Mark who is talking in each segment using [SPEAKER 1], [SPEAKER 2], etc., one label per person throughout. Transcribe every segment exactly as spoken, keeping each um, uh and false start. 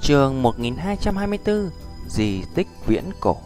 [SPEAKER 1] Chương một nghìn hai trăm hai mươi tư. Di tích viễn cổ.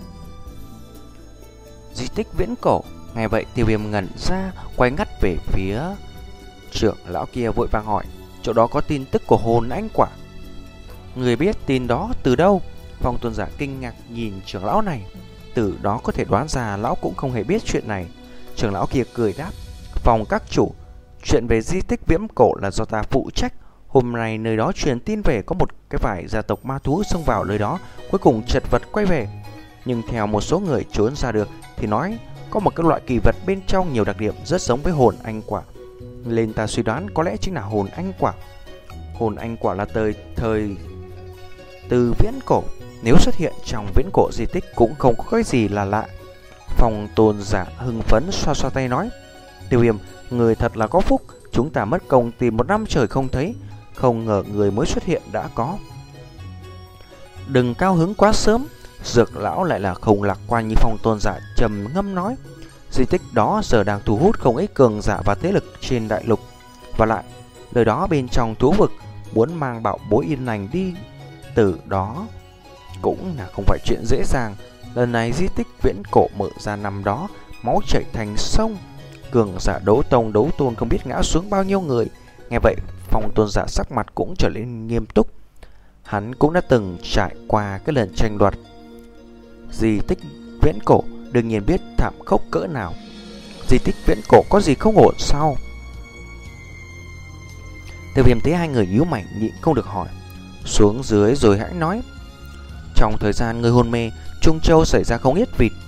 [SPEAKER 1] Di tích viễn cổ. Nghe vậy Tiêu Viêm ngẩn ra, quay ngắt về phía trưởng lão kia, vội vàng hỏi: chỗ đó có tin tức của hồn anh quả? Người biết tin đó từ đâu? Phong Tôn giả kinh ngạc nhìn trưởng lão này. Từ đó có thể đoán ra lão cũng không hề biết chuyện này. Trưởng lão kia cười đáp: Phong các chủ, chuyện về di tích viễn cổ là do ta phụ trách. Hôm nay nơi đó truyền tin về có một cái vài gia tộc ma thú xông vào nơi đó, cuối cùng chật vật quay về. Nhưng theo một số người trốn ra được thì nói có một cái loại kỳ vật bên trong nhiều đặc điểm rất giống với hồn anh quả. Nên ta suy đoán có lẽ chính là hồn anh quả. Hồn anh quả là thời thời từ viễn cổ, nếu xuất hiện trong viễn cổ di tích cũng không có cái gì là lạ. Phong Tôn giả hưng phấn xoa xoa tay nói: Tiêu Viêm, người thật là có phúc, chúng ta mất công tìm một năm trời không thấy, không ngờ người mới xuất hiện đã có. Đừng cao hứng quá sớm. Dược lão lại là không lạc quan như Phong Tôn giả trầm ngâm nói: di tích đó giờ đang thu hút không ít cường giả và thế lực trên đại lục, và lại lời đó bên trong thú vực muốn mang bảo bối yên lành đi từ đó cũng là không phải chuyện dễ dàng. Lần này di tích viễn cổ mở ra năm đó, máu chảy thành sông, cường giả đấu tông đấu tôn không biết ngã xuống bao nhiêu người. Nghe vậy Phong Tôn giả sắc mặt cũng trở nên nghiêm túc. Hắn cũng đã từng trải qua cái lần tranh đoạt di tích viễn cổ, đương nhiên biết thảm khốc cỡ nào. Di tích viễn cổ có gì không ổn sao? Tiêu Viêm thấy hai người nhíu mày nhịn không được hỏi xuống dưới rồi hãy nói: trong thời gian người hôn mê, Trung Châu xảy ra không ít việc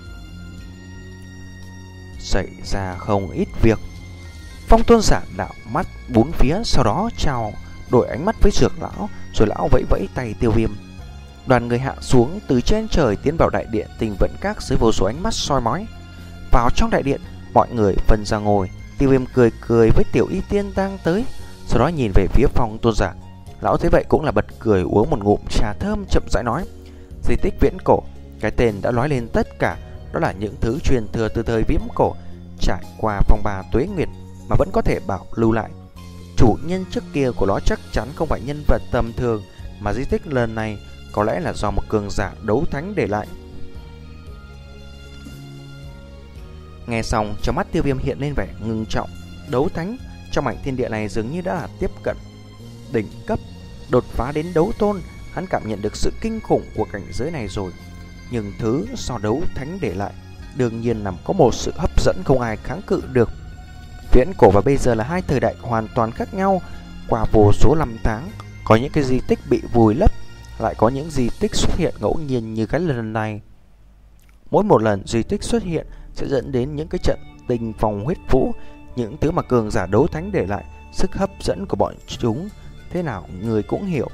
[SPEAKER 1] xảy ra không ít việc. Phong Tôn giả đảo mắt bốn phía, sau đó chào đổi ánh mắt với Dược lão, rồi lão vẫy vẫy tay Tiêu Viêm. Đoàn người hạ xuống từ trên trời tiến vào đại điện Tình Vận Các dưới vô số ánh mắt soi mói. Vào trong đại điện, mọi người phân ra ngồi. Tiêu Viêm cười cười với Tiểu Y Tiên đang tới, sau đó nhìn về phía Phong Tôn giả. Lão thấy vậy cũng là bật cười, uống một ngụm trà thơm, chậm rãi nói: di tích viễn cổ, cái tên đã nói lên tất cả. Đó là những thứ truyền thừa từ thời viễn cổ, trải qua phong ba tuế nguyệt mà vẫn có thể bảo lưu lại. Chủ nhân trước kia của nó chắc chắn không phải nhân vật tầm thường, mà di tích lần này có lẽ là do một cường giả đấu thánh để lại. Nghe xong, trong mắt Tiêu Viêm hiện lên vẻ ngưng trọng. Đấu thánh trong mảnh thiên địa này dường như đã là tiếp cận đỉnh cấp, đột phá đến đấu tôn. Hắn cảm nhận được sự kinh khủng của cảnh giới này rồi. Nhưng thứ do đấu thánh để lại đương nhiên nằm có một sự hấp dẫn không ai kháng cự được. Viễn cổ và bây giờ là hai thời đại hoàn toàn khác nhau. Qua vô số năm tháng, có những cái di tích bị vùi lấp, lại có những di tích xuất hiện ngẫu nhiên như cái lần này. Mỗi một lần di tích xuất hiện sẽ dẫn đến những cái trận tình phong huyết vũ. Những thứ mà cường giả đấu thánh để lại, sức hấp dẫn của bọn chúng thế nào người cũng hiểu.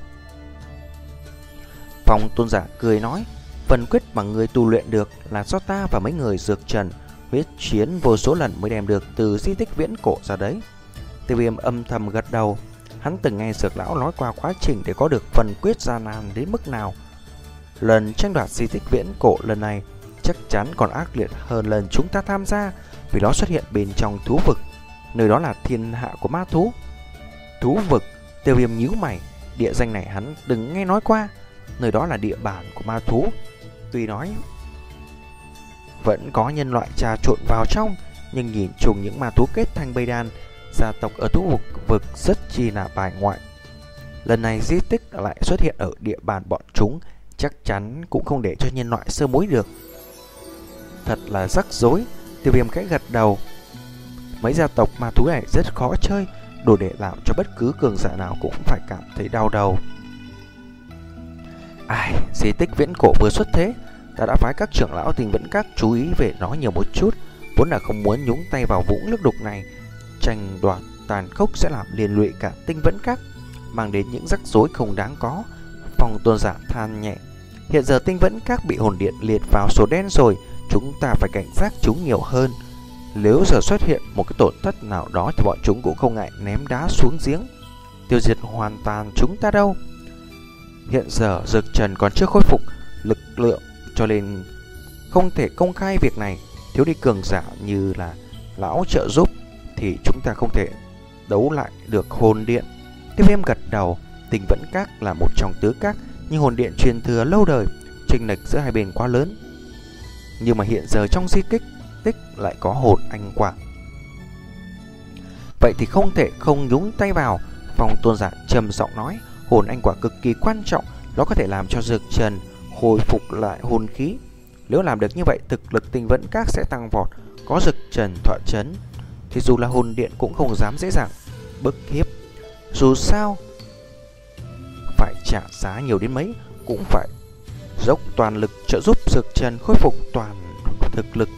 [SPEAKER 1] Phong Tôn giả cười nói: phần quyết mà người tu luyện được là do ta và mấy người dược trần huyết chiến vô số lần mới đem được từ di tích viễn cổ ra đấy. Tiêu Viêm âm thầm gật đầu. Hắn từng nghe Dược lão nói qua quá trình để có được phần quyết gian nan đến mức nào. Lần tranh đoạt di tích viễn cổ lần này chắc chắn còn ác liệt hơn lần chúng ta tham gia, vì nó xuất hiện bên trong thú vực. Nơi đó là thiên hạ của ma thú. Thú vực? Tiêu Viêm nhíu mày. Địa danh này hắn đừng nghe nói qua. Nơi đó là địa bàn của ma thú. Tuy nói vẫn có nhân loại trà trộn vào trong, nhưng nhìn chung những ma thú kết thành bầy đàn, gia tộc ở thú vực, vực rất chi là bài ngoại. Lần này di tích lại xuất hiện ở địa bàn bọn chúng, chắc chắn cũng không để cho nhân loại sơ mối được. Thật là rắc rối. Tiêu Viêm khẽ gật đầu. Mấy gia tộc ma thú này rất khó chơi, đủ để làm cho bất cứ cường giả nào cũng phải cảm thấy đau đầu. Ai, di tích viễn cổ vừa xuất thế, ta đã phái các trưởng lão Tình Vận Các chú ý về nó nhiều một chút, vốn là không muốn nhúng tay vào vũng nước đục này. Tranh đoạt tàn khốc sẽ làm liên lụy cả Tinh Vận Các, mang đến những rắc rối không đáng có. Phong Tôn giả than nhẹ: hiện giờ Tinh Vận Các bị hồn điện liệt vào sổ đen rồi, chúng ta phải cảnh giác chúng nhiều hơn. Nếu giờ xuất hiện một cái tổn thất nào đó thì bọn chúng cũng không ngại ném đá xuống giếng, tiêu diệt hoàn toàn chúng ta đâu. Hiện giờ Dược Trần còn chưa khôi phục lực lượng, cho nên không thể công khai việc này. Thiếu đi cường giả như là lão trợ giúp thì chúng ta không thể đấu lại được hồn điện. Tiêu Viêm gật đầu. Tình Vẫn Các là một trong tứ các nhưng hồn điện truyền thừa lâu đời, chênh lệch giữa hai bên quá lớn. Nhưng mà hiện giờ trong di tích tích lại có hồn anh quả. Vậy thì không thể không nhúng tay vào. Phong tôn giả trầm giọng nói, hồn anh quả cực kỳ quan trọng, nó có thể làm cho Dược Trần hồi phục lại hồn khí. Nếu làm được như vậy, thực lực Tinh Vẫn Các sẽ tăng vọt. Có Dược Trần tọa chấn thì dù là hồn điện cũng không dám dễ dàng bức hiếp. Dù sao phải trả giá nhiều đến mấy cũng phải dốc toàn lực trợ giúp Dược Trần khôi phục toàn thực lực.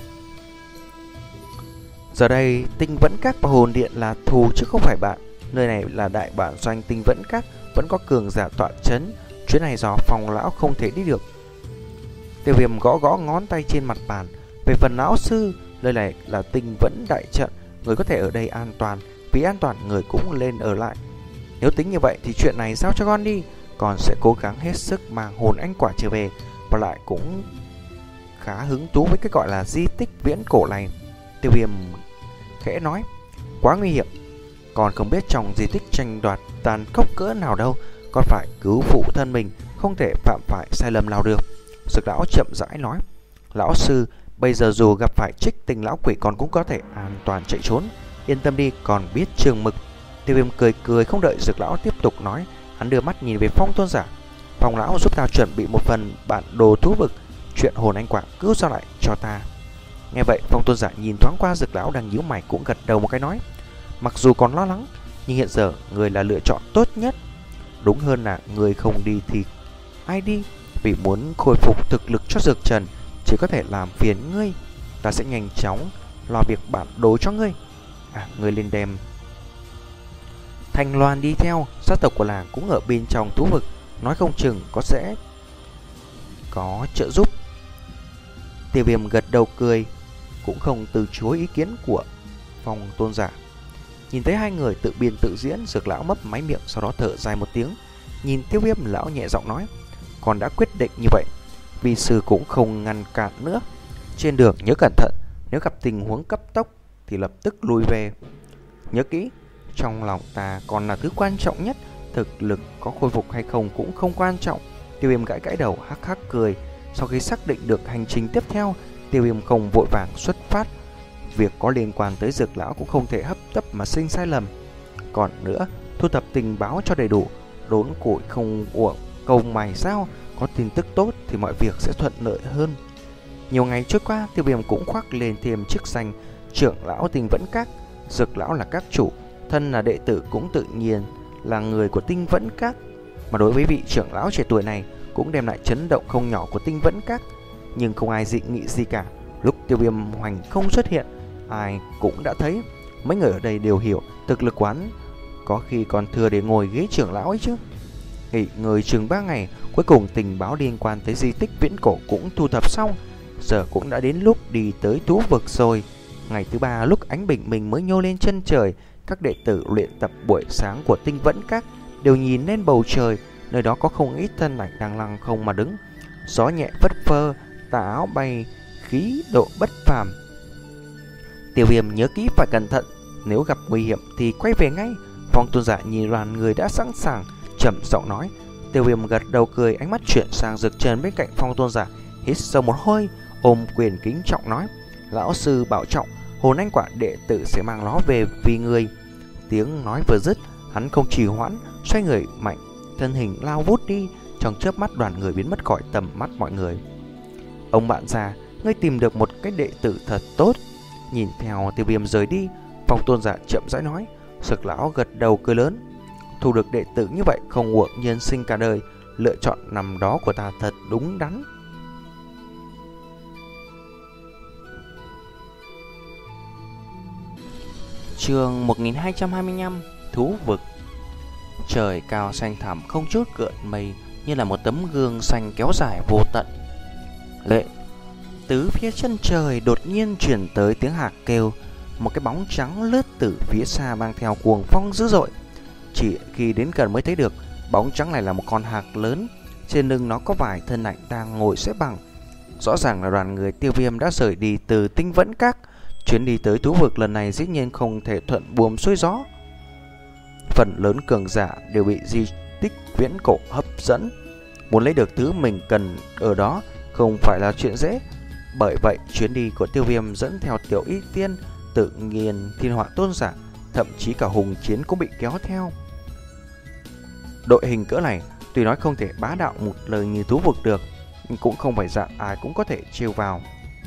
[SPEAKER 1] Giờ đây Tinh Vẫn Các và hồn điện là thù chứ không phải bạn. Nơi này là đại bản doanh Tinh Vẫn Các, vẫn có cường giả tọa chấn. Chuyến này do Phong lão không thể đi được. Tiêu Viêm gõ gõ ngón tay trên mặt bàn. Về phần lão sư, nơi này là Tinh Vẫn đại trận, người có thể ở đây an toàn. Vì an toàn người cũng lên ở lại. Nếu tính như vậy thì chuyện này giao cho con đi. Con sẽ cố gắng hết sức mang hồn anh quả trở về. Và lại cũng khá hứng thú với cái gọi là di tích viễn cổ này. Tiêu Viêm khẽ nói, quá nguy hiểm. Còn không biết trong di tích tranh đoạt tàn khốc cỡ nào đâu. Con phải cứu phụ thân mình, không thể phạm phải sai lầm nào được. Dược lão chậm rãi nói, lão sư, bây giờ dù gặp phải Trích Tinh lão quỷ con cũng có thể an toàn chạy trốn. Yên tâm đi, còn biết trường mực. Tiêu Viêm cười cười không đợi Dược lão tiếp tục nói, hắn đưa mắt nhìn về Phong tôn giả. Phong lão giúp ta chuẩn bị một phần bản đồ thú vực, chuyện hồn anh quả cứ giao lại cho ta. Nghe vậy Phong tôn giả nhìn thoáng qua Dược lão đang nhíu mày cũng gật đầu một cái nói, mặc dù còn lo lắng nhưng hiện giờ người là lựa chọn tốt nhất. Đúng hơn là người không đi thì ai đi. Vì muốn khôi phục thực lực cho Dược Trần chỉ có thể làm phiền ngươi. Ta sẽ nhanh chóng lo việc bản đồ cho ngươi. À, ngươi lên đem Thanh Loan đi theo. Gia tộc của làng cũng ở bên trong thú vực, nói không chừng có sẽ có trợ giúp. Tiêu Viêm gật đầu cười, cũng không từ chối ý kiến của Phong tôn giả. Nhìn thấy hai người tự biên tự diễn, Dược lão mấp máy miệng, sau đó thở dài một tiếng. Nhìn Tiêu Viêm, lão nhẹ giọng nói, con đã quyết định như vậy, vì sư cũng không ngăn cản nữa. Trên đường nhớ cẩn thận, nếu gặp tình huống cấp tốc thì lập tức lùi về. Nhớ kỹ, trong lòng ta còn là thứ quan trọng nhất, thực lực có khôi phục hay không cũng không quan trọng. Tiêu Viêm gãi gãi đầu hắc hắc cười. Sau khi xác định được hành trình tiếp theo, Tiêu Viêm không vội vàng xuất phát. Việc có liên quan tới Dược lão cũng không thể hấp tấp mà sinh sai lầm. Còn nữa, thu thập tình báo cho đầy đủ, đốn củi không uổng công mày sao. Có tin tức tốt thì mọi việc sẽ thuận lợi hơn. Nhiều ngày trôi qua, Tiêu Viêm cũng khoác lên thêm chức danh trưởng lão Tinh Vẫn Các. Dược lão là các chủ, thân là đệ tử cũng tự nhiên là người của Tinh Vẫn Các. Mà đối với vị trưởng lão trẻ tuổi này cũng đem lại chấn động không nhỏ của Tinh Vẫn Các. Nhưng không ai dị nghị gì cả. Lúc Tiêu Viêm hoành không xuất hiện, ai cũng đã thấy. Mấy người ở đây đều hiểu thực lực quán có khi còn thừa để ngồi ghế trưởng lão ấy chứ. Nghỉ ngơi chừng ba ngày, cuối cùng tình báo liên quan tới di tích viễn cổ cũng thu thập xong. Giờ cũng đã đến lúc đi tới thú vực rồi. Ngày thứ ba, lúc ánh bình minh mới nhô lên chân trời, các đệ tử luyện tập buổi sáng của Tinh Vẫn Các đều nhìn lên bầu trời. Nơi đó có không ít thân ảnh đang lăng không mà đứng. Gió nhẹ phất phơ, tà áo bay, khí độ bất phàm. Tiêu Viêm nhớ kỹ phải cẩn thận, nếu gặp nguy hiểm thì quay về ngay. Phong tôn giả nhìn đoàn người đã sẵn sàng, trầm giọng nói. Tiêu Viêm gật đầu cười, ánh mắt chuyển sang Dược Trần bên cạnh Phong tôn giả, hít sâu một hơi, ôm quyền kính trọng nói, lão sư bảo trọng, hồn anh quả đệ tử sẽ mang nó về vì người. Tiếng nói vừa dứt, hắn không trì hoãn, xoay người mạnh, thân hình lao vút đi. Trong chớp mắt đoàn người biến mất khỏi tầm mắt mọi người. Ông bạn già, ngươi tìm được một cái đệ tử thật tốt. Nhìn theo Tiêu Viêm rời đi, Phong tôn giả chậm rãi nói. Dược lão gật đầu cười lớn. Thu được đệ tử như vậy không uổng nhân sinh cả đời. Lựa chọn năm đó của ta thật đúng đắn. Chương một nghìn hai trăm hai mươi lăm. Thú vực. Trời cao xanh thẳm không chút gợn mây, như là một tấm gương xanh kéo dài vô tận. Lệ tứ phía chân trời đột nhiên chuyển tới tiếng hạc kêu. Một cái bóng trắng lướt từ phía xa mang theo cuồng phong dữ dội. Chỉ khi đến gần mới thấy được, bóng trắng này là một con hạc lớn. Trên lưng nó có vài thân ảnh đang ngồi xếp bằng. Rõ ràng là đoàn người Tiêu Viêm đã rời đi từ Tinh Vẫn Các. Chuyến đi tới thú vực lần này dĩ nhiên không thể thuận buồm xuôi gió. Phần lớn cường giả đều bị di tích viễn cổ hấp dẫn. muốn lấy được thứ mình cần ở đó không phải là chuyện dễ. Bởi vậy chuyến đi của Tiêu Viêm dẫn theo Tiểu Y Tiên, tự nhiên Thiên Họa Tôn Giả, thậm chí cả Hùng Chiến cũng bị kéo theo. Đội hình cỡ này tuy nói không thể bá đạo một lời như thú vực được, nhưng cũng không phải dạng ai cũng có thể trêu vào.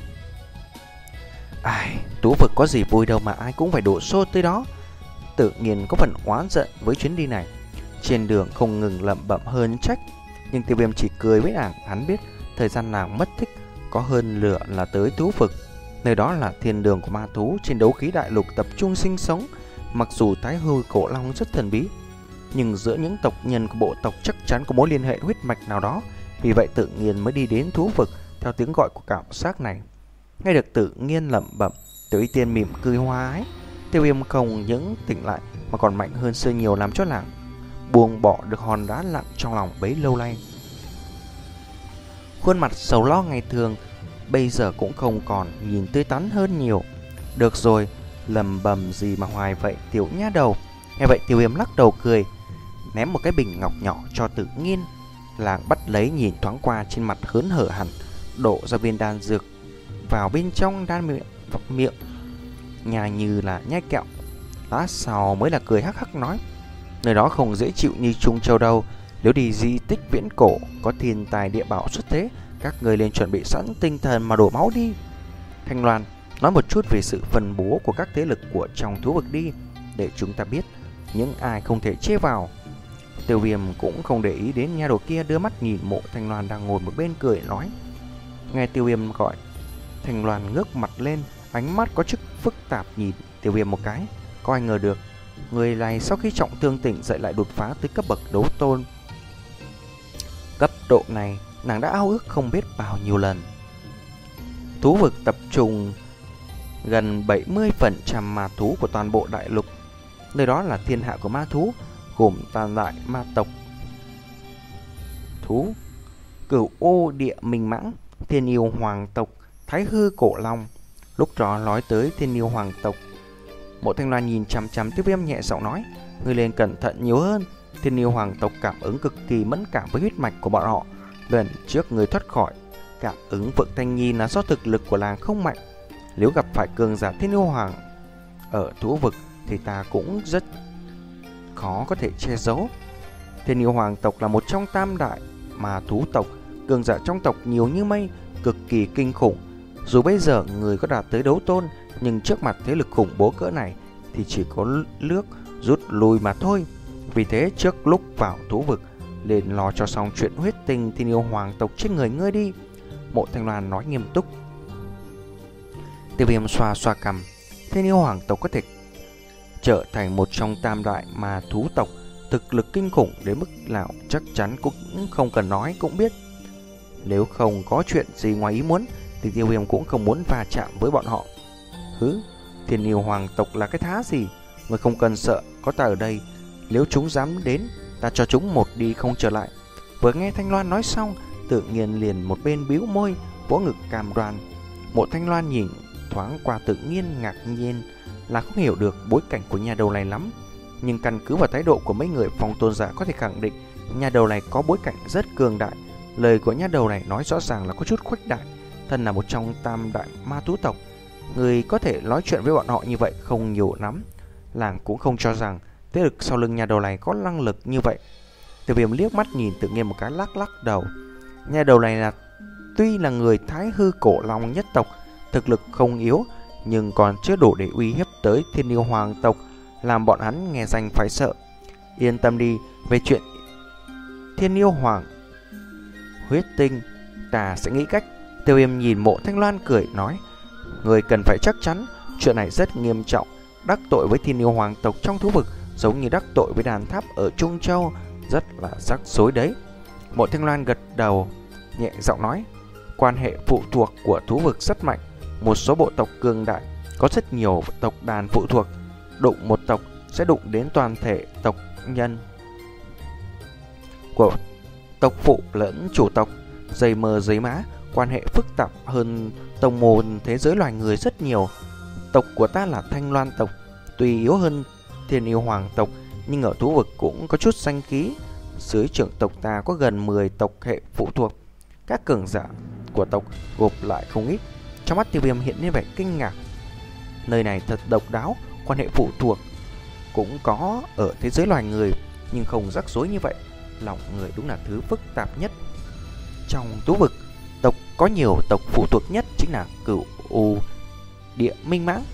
[SPEAKER 1] Ai, thú vực có gì vui đâu mà ai cũng phải đổ xô tới đó. Tự nhiên có phần oán giận với chuyến đi này, trên đường không ngừng lẩm bẩm hơn trách. Nhưng Tiêu Viêm chỉ cười với nàng, hắn biết thời gian nàng mất tích có hơn lửa là tới thú vực. Nơi đó là thiên đường của ma thú trên đấu khí đại lục tập trung sinh sống. Mặc dù Thái Hư Cổ Long rất thần bí, nhưng giữa những tộc nhân của bộ tộc chắc chắn có mối liên hệ huyết mạch nào đó. Vì vậy tự nhiên mới đi đến thú vực theo tiếng gọi của cảm giác này. Nghe được tự nhiên lẩm bẩm, Tiểu Y Tiên mỉm cười hoa ái. Tiêu Viêm không những tỉnh lại mà còn mạnh hơn xưa nhiều, làm cho nàng buông bỏ được hòn đá nặng trong lòng bấy lâu nay. Khuôn mặt sầu lo ngày thường bây giờ cũng không còn, nhìn tươi tắn hơn nhiều. Được rồi, lầm bầm gì mà hoài vậy tiểu nha đầu. Nghe vậy Tiêu Viêm lắc đầu cười, ném một cái bình ngọc nhỏ cho tự nhiên. Làng bắt lấy nhìn thoáng qua, trên mặt hớn hở hẳn, đổ ra viên đan dược vào bên trong đan miệng, miệng nhai như là nhai kẹo. Lát sau mới là cười hắc hắc nói, nơi đó không dễ chịu như Trung Châu đâu. Nếu đi di tích viễn cổ có thiên tài địa bảo xuất thế, các người nên chuẩn bị sẵn tinh thần mà đổ máu đi. Thanh Loan, nói một chút về sự phân bố của các thế lực của trong thú vực đi, để chúng ta biết những ai không thể chế vào. Tiêu Viêm cũng không để ý đến nha đầu kia, đưa mắt nhìn Mộ Thanh Loan đang ngồi một bên cười nói. Nghe Tiêu Viêm gọi, Thanh Loan ngước mặt lên, ánh mắt có chút phức tạp nhìn Tiêu Viêm một cái. Có ai ngờ được người này sau khi trọng thương tỉnh dậy lại đột phá tới cấp bậc đấu tôn. Cấp độ này nàng đã ao ước không biết bao nhiêu lần. Thú vực tập trung gần bảy mươi phần trăm ma thú của toàn bộ đại lục. Nơi đó là thiên hạ của ma thú, gồm tam đại ma tộc thú, Cửu Ô Địa Minh Mãng, Thiên Yêu Hoàng tộc, Thái Hư Cổ Long. Lúc đó nói tới Thiên Yêu Hoàng tộc, Mộ Thanh Loan nhìn chằm chằm Tiêu Viêm nhẹ giọng nói, ngươi nên cẩn thận nhiều hơn. Thiên Yêu Hoàng tộc cảm ứng cực kỳ mẫn cảm với huyết mạch của bọn họ. Lần trước người thoát khỏi cảm ứng Phượng Thanh Nhi là do thực lực của làng không mạnh. Nếu gặp phải cường giả Thiên Yêu Hoàng ở thú vực thì ta cũng rất khó có thể che giấu. Thiên Yêu Hoàng tộc là một trong tam đại mà thú tộc, cường giả trong tộc nhiều như mây, cực kỳ kinh khủng. Dù bây giờ người có đạt tới đấu tôn, nhưng trước mặt thế lực khủng bố cỡ này thì chỉ có nước rút lui mà thôi. Vì thế trước lúc vào thú vực nên lo cho xong chuyện huyết tình Thiên Yêu Hoàng tộc trên người ngươi đi. Mộ Thanh Loan nói nghiêm túc. Tiêu Viêm xoa xoa cằm. Thiên Yêu Hoàng tộc có thể trở thành một trong tam đại mà thú tộc, thực lực kinh khủng đến mức nào chắc chắn cũng không cần nói cũng biết. Nếu không có chuyện gì ngoài ý muốn thì Tiêu Viêm cũng không muốn va chạm với bọn họ. Hứ, Thiên Yêu Hoàng tộc là cái thá gì? Người không cần sợ, có ta ở đây. Nếu chúng dám đến, ta cho chúng một đi không trở lại. Vừa nghe Thanh Loan nói xong, tự nhiên liền một bên bĩu môi, vỗ ngực cam đoan. Mộ Thanh Loan nhìn thoáng qua tự nhiên ngạc nhiên là không hiểu được bối cảnh của nhà đầu này lắm. Nhưng căn cứ vào thái độ của mấy người phong tôn giả có thể khẳng định nhà đầu này có bối cảnh rất cường đại. Lời của nhà đầu này nói rõ ràng là có chút khuếch đại. Thân là một trong tam đại ma thú tộc, người có thể nói chuyện với bọn họ như vậy không nhiều lắm. Làng cũng không cho rằng thế lực sau lưng nhà đầu này có năng lực như vậy. Tiêu Viêm liếc mắt nhìn tự nhiên một cái, lắc lắc đầu. Nhà đầu này là tuy là người Thái Hư Cổ Long nhất tộc, thực lực không yếu, nhưng còn chưa đủ để uy hiếp tới Thiên Yêu Hoàng tộc, làm bọn hắn nghe danh phải sợ. Yên tâm đi, về chuyện Thiên Yêu Hoàng huyết tinh ta sẽ nghĩ cách. Tiêu Viêm nhìn Mộ Thanh Loan cười nói, người cần phải chắc chắn chuyện này rất nghiêm trọng. Đắc tội với Thiên Yêu Hoàng tộc trong thú vực giống như đắc tội với đàn tháp ở Trung Châu, rất là rắc rối đấy. Mộ Thanh Loan gật đầu, nhẹ giọng nói, quan hệ phụ thuộc của thú vực rất mạnh. Một số bộ tộc cường đại có rất nhiều tộc đàn phụ thuộc, đụng một tộc sẽ đụng đến toàn thể tộc nhân của tộc phụ lẫn chủ tộc. Dây mờ giấy má, quan hệ phức tạp hơn tông môn thế giới loài người rất nhiều. Tộc của ta là Thanh Loan tộc, tuy yếu hơn Thiên Yêu Hoàng tộc, nhưng ở thú vực cũng có chút danh khí. dưới trưởng tộc ta có gần mười tộc hệ phụ thuộc. Các cường giả của tộc gộp lại không ít. Trong mắt Tiêu Viêm hiện lên vẻ kinh ngạc. Nơi này thật độc đáo, quan hệ phụ thuộc cũng có ở thế giới loài người, nhưng không rắc rối như vậy. Lòng người đúng là thứ phức tạp nhất. Trong thú vực, tộc có nhiều tộc phụ thuộc nhất chính là Cửu U Địa Minh Mãng.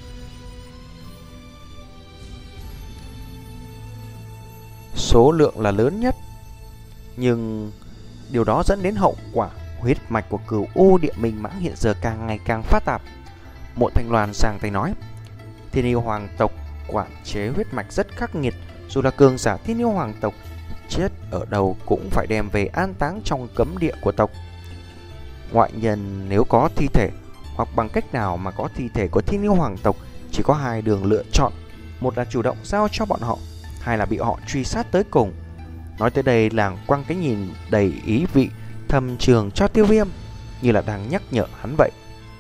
[SPEAKER 1] Số lượng là lớn nhất, nhưng điều đó dẫn đến hậu quả huyết mạch của Cửu U Địa Minh Mãng hiện giờ càng ngày càng phức tạp. Mộ Thanh Loan sang tay nói, Thiên Yêu Hoàng tộc quản chế huyết mạch rất khắc nghiệt, dù là cường giả Thiên Yêu Hoàng tộc chết ở đâu cũng phải đem về an táng trong cấm địa của tộc. Ngoại nhân nếu có thi thể hoặc bằng cách nào mà có thi thể của Thiên Yêu Hoàng tộc, chỉ có hai đường lựa chọn, một là chủ động giao cho bọn họ, hai là bị họ truy sát tới cùng. Nói tới đây, làng quăng cái nhìn đầy ý vị thầm trường cho Tiêu Viêm, như là đang nhắc nhở hắn vậy.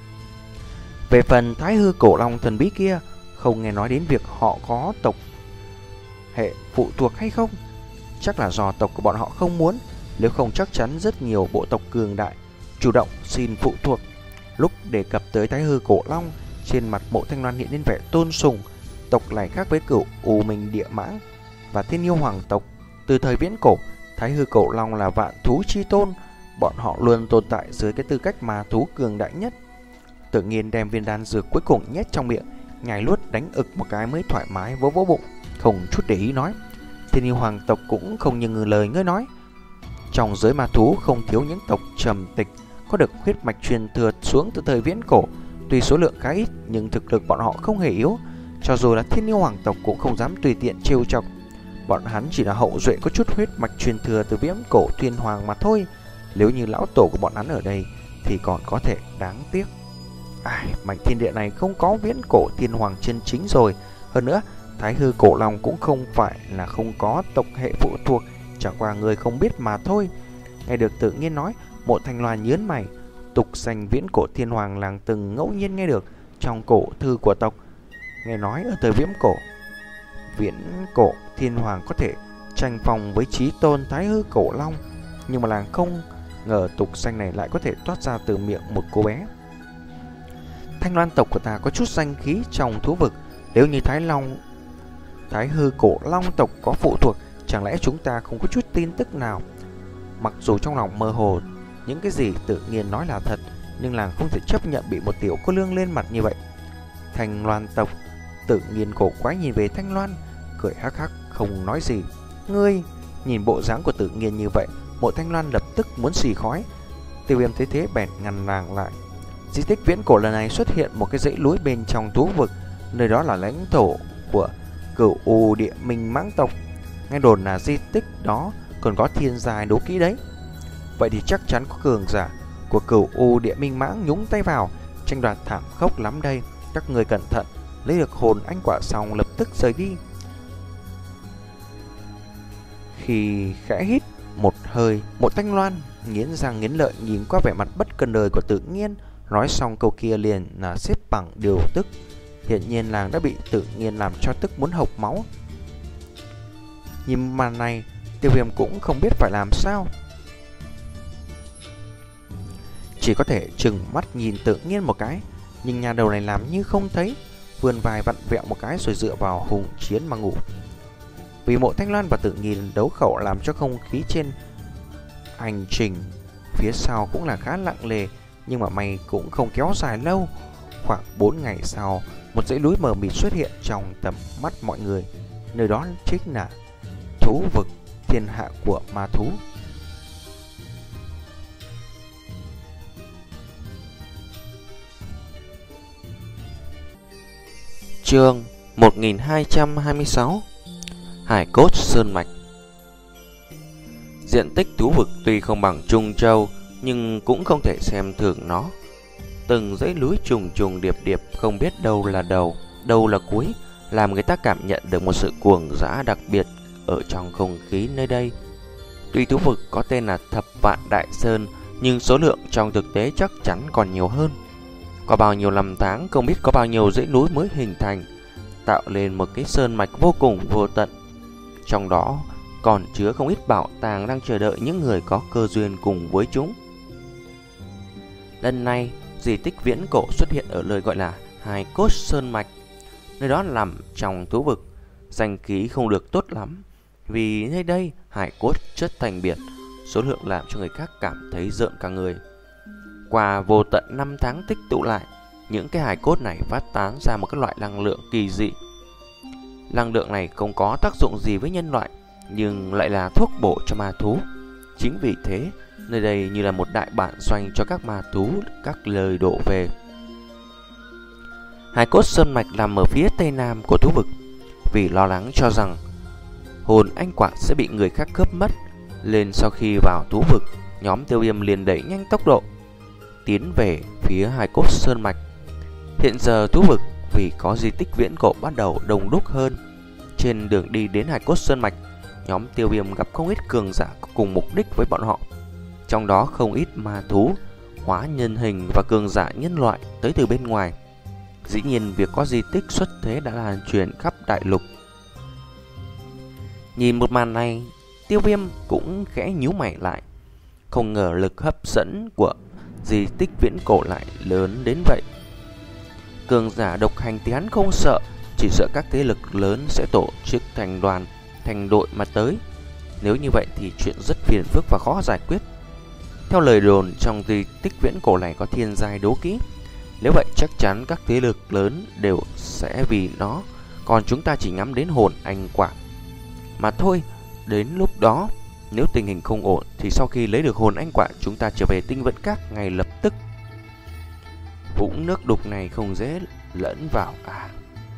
[SPEAKER 1] Về phần Thái Hư Cổ Long thần bí kia, không nghe nói đến việc họ có tộc hệ phụ thuộc hay không. Chắc là do tộc của bọn họ không muốn, nếu không chắc chắn rất nhiều bộ tộc cường đại chủ động xin phụ thuộc. Lúc đề cập tới Thái Hư Cổ Long, trên mặt Mộ Thanh Loan hiện lên vẻ tôn sùng. Tộc này khác với Cửu U Minh Địa Mãng và Thiên Yêu Hoàng tộc. Từ thời viễn cổ, Thái Hư Cổ Long là vạn thú chi tôn, bọn họ luôn tồn tại dưới cái tư cách mà thú cường đại nhất. Tự nhiên đem viên đan dược cuối cùng nhét trong miệng, nhai luốt đánh ực một cái mới thoải mái vỗ vỗ bụng, không chút để ý nói, Thiên Yêu Hoàng tộc cũng không như người lời ngươi nói. Trong giới ma thú không thiếu những tộc trầm tịch có được huyết mạch truyền thừa xuống từ thời viễn cổ. Tuy số lượng khá ít nhưng thực lực bọn họ không hề yếu. Cho dù là Thiên Yêu Hoàng tộc cũng không dám tùy tiện trêu chọc. Bọn hắn chỉ là hậu duệ có chút huyết mạch truyền thừa từ viễn cổ Thiên Hoàng mà thôi. Nếu như lão tổ của bọn hắn ở đây thì còn có thể đáng tiếc. Ai, mảnh thiên địa này không có viễn cổ Thiên Hoàng chân chính rồi. Hơn nữa, Thái Hư Cổ Long cũng không phải là không có tộc hệ phụ thuộc, chẳng qua người không biết mà thôi. Nghe được Tự Nhiên nói, Mộ Thanh Loan nhớn mày. Tục danh viễn cổ Thiên Hoàng làng từng ngẫu nhiên nghe được trong cổ thư của tộc. Nghe nói ở thời viễn cổ, viễn cổ Thiên Hoàng có thể tranh phòng với chí tôn Thái Hư Cổ Long, nhưng mà làng không ngờ tục danh này lại có thể toát ra từ miệng một cô bé. Thanh Loan tộc của ta có chút danh khí trong thú vực. Nếu như Thái Long Thái Hư Cổ Long tộc có phụ thuộc, chẳng lẽ chúng ta không có chút tin tức nào? Mặc dù trong lòng mơ hồ những cái gì Tự Nhiên nói là thật, nhưng làng không thể chấp nhận bị một tiểu cô nương lên mặt như vậy. Thanh Loan tộc. Tự Nhiên cổ quái nhìn về Thanh Loan, cười hắc hắc không nói gì. Ngươi, nhìn bộ dáng của Tự Nhiên như vậy, Mộ Thanh Loan lập tức muốn xì khói. Tiêu Viêm thấy thế bèn ngăn nàng lại. Di tích viễn cổ lần này xuất hiện một cái dãy núi bên trong thú vực, nơi đó là lãnh thổ của Cửu U Địa Minh Mãng tộc. Nghe đồn là di tích đó còn có thiên giai đấu kỹ đấy. Vậy thì chắc chắn có cường giả của Cửu U Địa Minh Mãng nhúng tay vào, tranh đoạt thảm khốc lắm đây. Các người cẩn thận. Lấy được hồn anh quả xong lập tức rời đi. Khi khẽ hít một hơi, Mộ Thanh Loan nghiến răng nghiến lợi nhìn qua vẻ mặt bất cần đời của Tự Nhiên. Nói xong câu kia liền là xếp bằng điều tức. Hiện nhiên làng đã bị Tự Nhiên làm cho tức muốn hộc máu. Nhìn màn này, Tiêu Viêm cũng không biết phải làm sao, chỉ có thể trừng mắt nhìn Tự Nhiên một cái. Nhưng nhà đầu này làm như không thấy, vươn vai vặn vẹo một cái rồi dựa vào hùng chiến mà ngủ. Vì Mộ Thanh Loan và Tự Nhiên đấu khẩu làm cho không khí trên hành trình phía sau cũng là khá lặng lề. Nhưng mà may cũng không kéo dài lâu. Khoảng bốn ngày sau, một dãy núi mờ mịt xuất hiện trong tầm mắt mọi người. Nơi đó chính là thú vực thiên hạ của ma thú. Chương một nghìn hai trăm hai mươi sáu. Hải cốt sơn mạch. Diện tích thú vực tuy không bằng Trung Châu, nhưng cũng không thể xem thường nó. Từng dãy núi trùng trùng điệp điệp, không biết đâu là đầu, đâu là cuối, làm người ta cảm nhận được một sự cuồng dã đặc biệt ở trong không khí nơi đây. Tuy thú vực có tên là Thập Vạn Đại Sơn, nhưng số lượng trong thực tế chắc chắn còn nhiều hơn. Có bao nhiêu năm tháng, không biết có bao nhiêu dãy núi mới hình thành, tạo lên một cái sơn mạch vô cùng vô tận. Trong đó còn chứa không ít bảo tàng đang chờ đợi những người có cơ duyên cùng với chúng. Lần này, di tích viễn cổ xuất hiện ở nơi gọi là Hải Cốt Sơn Mạch. Nơi đó nằm trong thú vực, danh khí không được tốt lắm, vì nơi đây hải cốt chất thành biển, số lượng làm cho người khác cảm thấy rợn cả người. Qua vô tận năm tháng tích tụ lại, những cái hải cốt này phát tán ra một cái loại năng lượng kỳ dị. Năng lượng này không có tác dụng gì với nhân loại, nhưng lại là thuốc bổ cho ma thú. Chính vì thế, nơi đây như là một đại bản doanh cho các ma thú các lời đổ về. Hải Cốt Sơn Mạch nằm ở phía tây nam của thú vực. Vì lo lắng cho rằng hồn anh quả sẽ bị người khác cướp mất, nên sau khi vào thú vực, nhóm Tiêu Viêm liền đẩy nhanh tốc độ tiến về phía Hải Cốt Sơn Mạch. Hiện giờ thú vực vì có di tích viễn cổ bắt đầu đông đúc hơn. Trên đường đi đến Hải Cốt Sơn Mạch, nhóm Tiêu Viêm gặp không ít cường giả cùng mục đích với bọn họ, trong đó không ít ma thú, hóa nhân hình và cường giả nhân loại tới từ bên ngoài. Dĩ nhiên việc có di tích xuất thế đã lan truyền khắp đại lục. Nhìn một màn này, Tiêu Viêm cũng khẽ nhíu mày lại. Không ngờ lực hấp dẫn của di tích viễn cổ lại lớn đến vậy. Cường giả độc hành thì hắn không sợ, chỉ sợ các thế lực lớn sẽ tổ chức thành đoàn, thành đội mà tới. Nếu như vậy thì chuyện rất phiền phức và khó giải quyết. Theo lời đồn, trong di tích viễn cổ này có thiên giai đấu kỹ. Nếu vậy chắc chắn các thế lực lớn đều sẽ vì nó, còn chúng ta chỉ ngắm đến hồn anh quả mà thôi. Đến lúc đó, nếu tình hình không ổn thì sau khi lấy được hồn anh quả, chúng ta trở về Tinh Vẫn Các ngay lập tức. Vũng nước đục này không dễ lẫn vào à.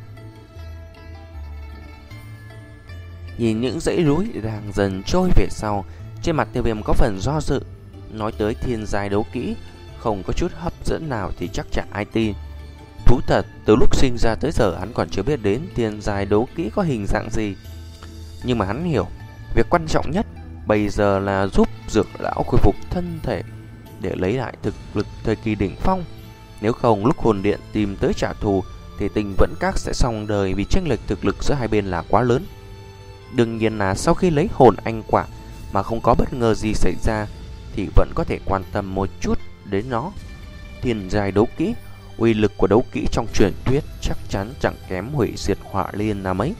[SPEAKER 1] Nhìn những dãy núi đang dần trôi về sau, trên mặt Tiêu Viêm có phần do dự. Nói tới thiên giai đấu kỹ không có chút hấp dẫn nào thì chắc chắn ai tin. Thú thật, từ lúc sinh ra tới giờ hắn còn chưa biết đến thiên giai đấu kỹ có hình dạng gì. Nhưng mà hắn hiểu, việc quan trọng nhất bây giờ là giúp dược lão khôi phục thân thể để lấy lại thực lực thời kỳ đỉnh phong. Nếu không lúc hồn điện tìm tới trả thù thì Tinh Vẫn Các sẽ xong đời, vì chênh lệch thực lực giữa hai bên là quá lớn. Đương nhiên là sau khi lấy hồn anh quả mà không có bất ngờ gì xảy ra thì vẫn có thể quan tâm một chút đến nó. Thiên giai đấu kỹ, uy lực của đấu kỹ trong truyền thuyết chắc chắn chẳng kém hủy diệt hỏa liên là mấy.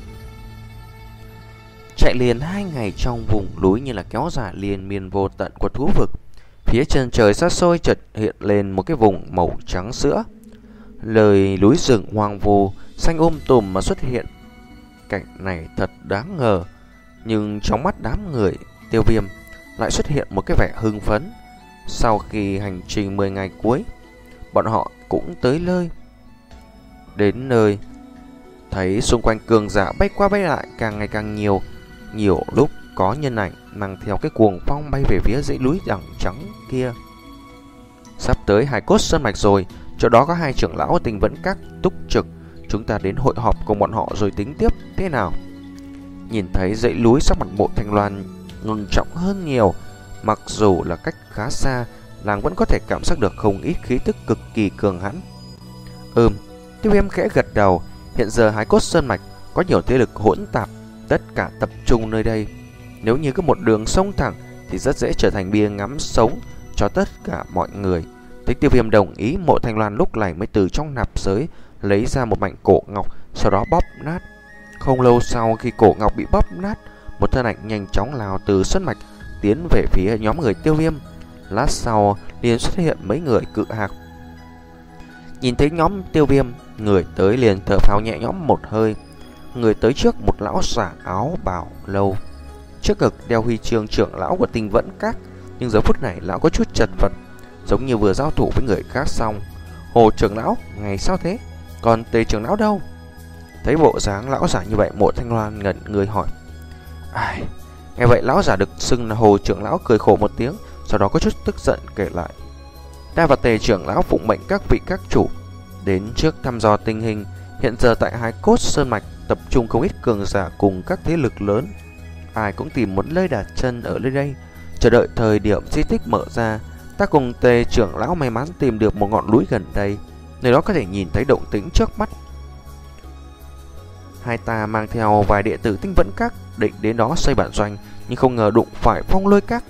[SPEAKER 1] Chạy liền hai ngày trong vùng núi như là kéo dài liên miên vô tận của thú vực. Phía chân trời xa xôi chợt hiện lên một cái vùng màu trắng sữa. Lời núi rừng hoang vu xanh um tùm mà xuất hiện. Cảnh này thật đáng ngờ, nhưng trong mắt đám người Tiêu Viêm lại xuất hiện một cái vẻ hưng phấn. Sau khi hành trình mười ngày cuối, bọn họ cũng tới nơi. Đến nơi, thấy xung quanh cường giả bay qua bay lại càng ngày càng nhiều. Nhiều lúc có nhân ảnh mang theo cái cuồng phong bay về phía dãy núi đằng trắng kia. Sắp tới Hải Cốt Sơn Mạch rồi, chỗ đó có hai trưởng lão Tinh Vẫn Các túc trực. Chúng ta đến hội họp cùng bọn họ rồi tính tiếp thế nào. Nhìn thấy dãy núi, sắc mặt Mộ Thanh Loan ngưng trọng hơn nhiều. Mặc dù là cách khá xa, nàng vẫn có thể cảm giác được không ít khí tức cực kỳ cường hãn. Ừm, Tiêu Viêm khẽ gật đầu. Hiện giờ Hải Cốt Sơn Mạch có nhiều thế lực hỗn tạp, tất cả tập trung nơi đây. Nếu như có một đường sông thẳng thì rất dễ trở thành bia ngắm sống cho tất cả mọi người. Thấy Tiêu Viêm đồng ý, Mộ Thanh Loan lúc này mới từ trong nạp giới lấy ra một mảnh cổ ngọc, sau đó bóp nát. Không lâu sau khi cổ ngọc bị bóp nát, một thân ảnh nhanh chóng lao từ sơn mạch tiến về phía nhóm người Tiêu Viêm. Lát sau liền xuất hiện mấy người cự hạc. Nhìn thấy nhóm Tiêu Viêm, người tới liền thở phào nhẹ nhõm một hơi. Người tới trước một lão giả áo bào lâu, trước ngực đeo huy chương trưởng lão của Tinh Vẫn Các, nhưng giờ phút này lão có chút chật vật, giống như vừa giao thủ với người khác xong. Hồ trưởng lão, ngày sao thế? Còn Tề trưởng lão đâu? Thấy bộ dáng lão giả như vậy, Mộ Thanh Loan ngẩn người hỏi. Ai? Nghe vậy lão giả được xưng là Hồ trưởng lão cười khổ một tiếng, sau đó có chút tức giận kể lại. Ta và Tề trưởng lão phụng mệnh các vị các chủ đến trước thăm dò tình hình. Hiện giờ tại Hải Cốt Sơn Mạch tập trung không ít cường giả cùng các thế lực lớn, ai cũng tìm muốn nơi đặt chân ở nơi đây, chờ đợi thời điểm di tích mở ra. Ta cùng Tề trưởng lão may mắn tìm được một ngọn núi gần đây, nơi đó có thể nhìn thấy động tĩnh trước mắt. Hai ta mang theo vài đệ tử Tinh Vẫn Các định đến đó xây bản doanh, nhưng không ngờ đụng phải Phong Lôi Các.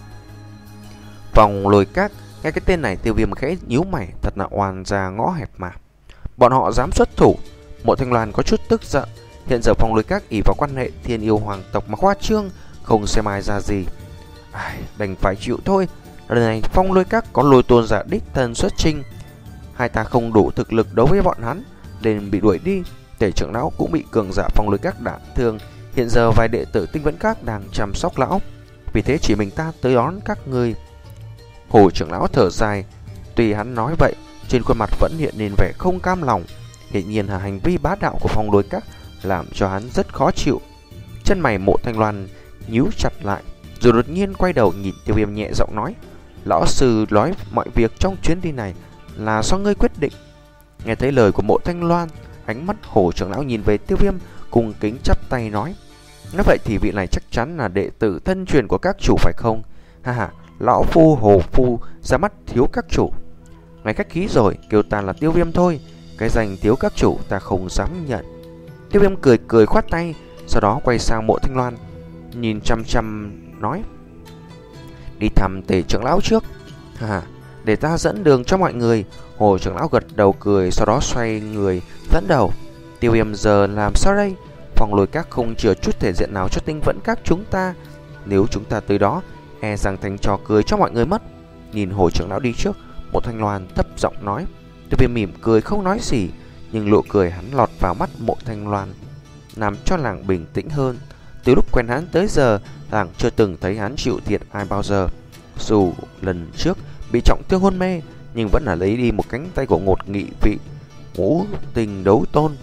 [SPEAKER 1] Phong Lôi Các, nghe cái tên này Tiêu Viêm khẽ nhíu mày, thật là oan gia ngõ hẹp mà. Bọn họ dám xuất thủ. Mộ Thanh Loan có chút tức giận. Hiện giờ Phong Lôi Các ỷ vào quan hệ Thiên Yêu Hoàng tộc mà khoa trương, không xem ai ra gì. Ai, đành phải chịu thôi. Lần này Phong Lôi Các có Lôi Tôn giả đích thân xuất chinh, hai ta không đủ thực lực đấu với bọn hắn nên bị đuổi đi. Tể trưởng lão cũng bị cường giả Phong Lôi Các đả thương. Hiện giờ vài đệ tử Tinh Vẫn Các đang chăm sóc lão, vì thế chỉ mình ta tới đón các ngươi. Hồ trưởng lão thở dài. Tuy hắn nói vậy, trên khuôn mặt vẫn hiện lên vẻ không cam lòng. Hiển nhiên là hành vi bá đạo của Phong Lôi Các làm cho hắn rất khó chịu. Chân mày Mộ Thanh Loan nhíu chặt lại, rồi đột nhiên quay đầu nhìn Tiêu Viêm nhẹ giọng nói: lão sư nói mọi việc trong chuyến đi này là do ngươi quyết định. Nghe thấy lời của Mộ Thanh Loan, ánh mắt Hồ trưởng lão nhìn về Tiêu Viêm, cùng kính chắp tay nói: nói vậy thì vị này chắc chắn là đệ tử thân truyền của các chủ phải không? Ha ha, lão phu Hồ phu ra mắt thiếu các chủ. Ngài khách khí rồi, kêu ta là Tiêu Viêm thôi, cái danh thiếu các chủ ta không dám nhận. Tiêu Viêm cười cười khoát tay, sau đó quay sang Mộ Thanh Loan, nhìn chăm chăm nói: đi thăm Tề trưởng lão trước. Ha ha, để ta dẫn đường cho mọi người. Hồ trưởng lão gật đầu cười, sau đó xoay người dẫn đầu. Tiêu Viêm giờ làm sao đây? Phong Lôi Các không chừa chút thể diện nào cho Tinh Vẫn Các chúng ta. Nếu chúng ta tới đó, e rằng thành trò cười cho mọi người mất. Nhìn Hồ trưởng lão đi trước, Mộ Thanh Loan thấp giọng nói. Tiêu Viêm mỉm cười không nói gì, nhưng nụ cười hắn lọt vào mắt Mộ Thanh Loan, làm cho làng bình tĩnh hơn. Từ lúc quen hắn tới giờ, làng chưa từng thấy hắn chịu thiệt ai bao giờ. Dù lần trước bị trọng thương hôn mê, nhưng vẫn là lấy đi một cánh tay của Ngột Nghị vị ngũ tình đấu tôn.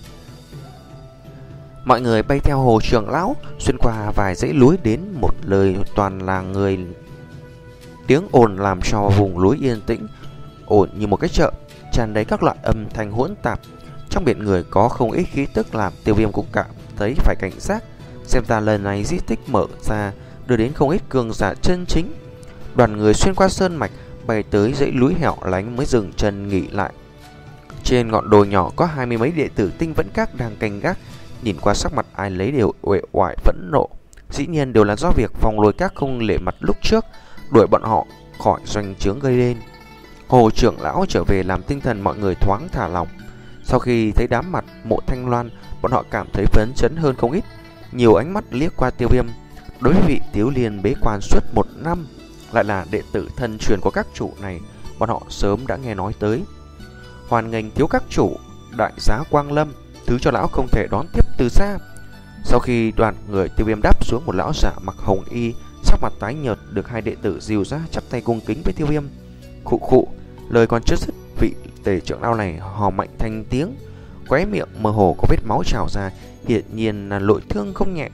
[SPEAKER 1] Mọi người bay theo Hồ trưởng lão, xuyên qua vài dãy núi đến một nơi toàn là người. Tiếng ồn làm cho vùng núi yên tĩnh, ổn như một cái chợ, tràn đầy các loại âm thanh hỗn tạp. Trong biển người có không ít khí tức làm Tiêu Viêm cũng cảm thấy phải cảnh giác. Xem ra lần này di tích mở ra đưa đến không ít cường giả chân chính. Đoàn người xuyên qua sơn mạch, bay tới dãy núi hẻo lánh mới dừng chân nghỉ lại. Trên ngọn đồi nhỏ có hai mươi mấy đệ tử Tinh Vẫn Các đang canh gác. Nhìn qua sắc mặt ai lấy đều uể oải phẫn nộ. Dĩ nhiên đều là do việc Phong Lôi Các không lễ mặt lúc trước, đuổi bọn họ khỏi doanh trướng gây nên. Hồ trưởng lão trở về làm tinh thần mọi người thoáng thả lỏng. Sau khi thấy đám mặt Mộ Thanh Loan, bọn họ cảm thấy phấn chấn hơn không ít. Nhiều ánh mắt liếc qua Tiêu Viêm. Đối với vị Tiếu Liên bế quan suốt một năm, lại là đệ tử thân truyền của các chủ này, bọn họ sớm đã nghe nói tới. Hoan nghênh thiếu các chủ đại giá quang lâm, thứ cho lão không thể đón tiếp từ xa. Sau khi đoàn người Tiêu Viêm đáp xuống, một lão giả mặc hồng y, sắc mặt tái nhợt được hai đệ tử dìu ra, chắp tay cung kính với Tiêu Viêm. Khụ khụ, lời còn chưa dứt, vị Tề trưởng lão này hò mạnh thành tiếng, khóe miệng mơ hồ có vết máu trào ra, hiển nhiên là nội thương không nhẹ.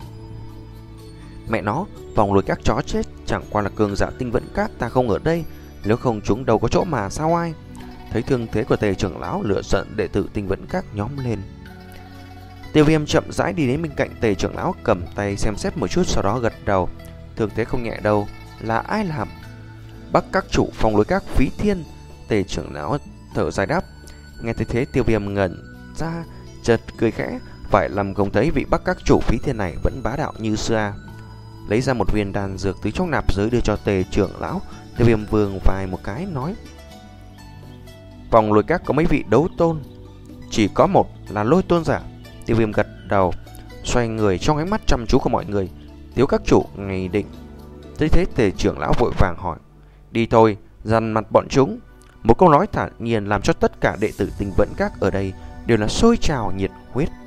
[SPEAKER 1] Mẹ nó, Phong Lôi Các chó chết, chẳng qua là cường giả Tinh Vẫn Các ta không ở đây, nếu không chúng đâu có chỗ mà sao ai. Thấy thương thế của Tề trưởng lão, lửa giận đệ tử Tinh Vẫn Các nhóm lên. Tiêu Viêm chậm rãi đi đến bên cạnh Tề trưởng lão, cầm tay xem xét một chút, sau đó gật đầu. Thương thế không nhẹ đâu, là ai làm? Bắc các chủ Phong Lôi Các Phí Thiên. Tề trưởng lão thở dài đáp. Nghe thấy thế, Tiêu Viêm ngẩn ra, chợt cười khẽ, phải làm không thấy vị Bắc các chủ Phí Thiên này vẫn bá đạo như xưa. Lấy ra một viên đan dược từ trong nạp giới đưa cho Tề trưởng lão. Tiêu Viêm vương vài một cái nói: Phong Lôi Các có mấy vị đấu tôn? Chỉ có một là Lôi Tôn giả. Tiêu Viêm gật đầu, xoay người, trong ánh mắt chăm chú của mọi người. Thiếu các chủ ngày định. Thấy thế, Tề trưởng lão vội vàng hỏi: đi thôi, dằn mặt bọn chúng. Một câu nói thản nhiên làm cho tất cả đệ tử Tinh Vẫn Các ở đây đều là sôi trào nhiệt huyết.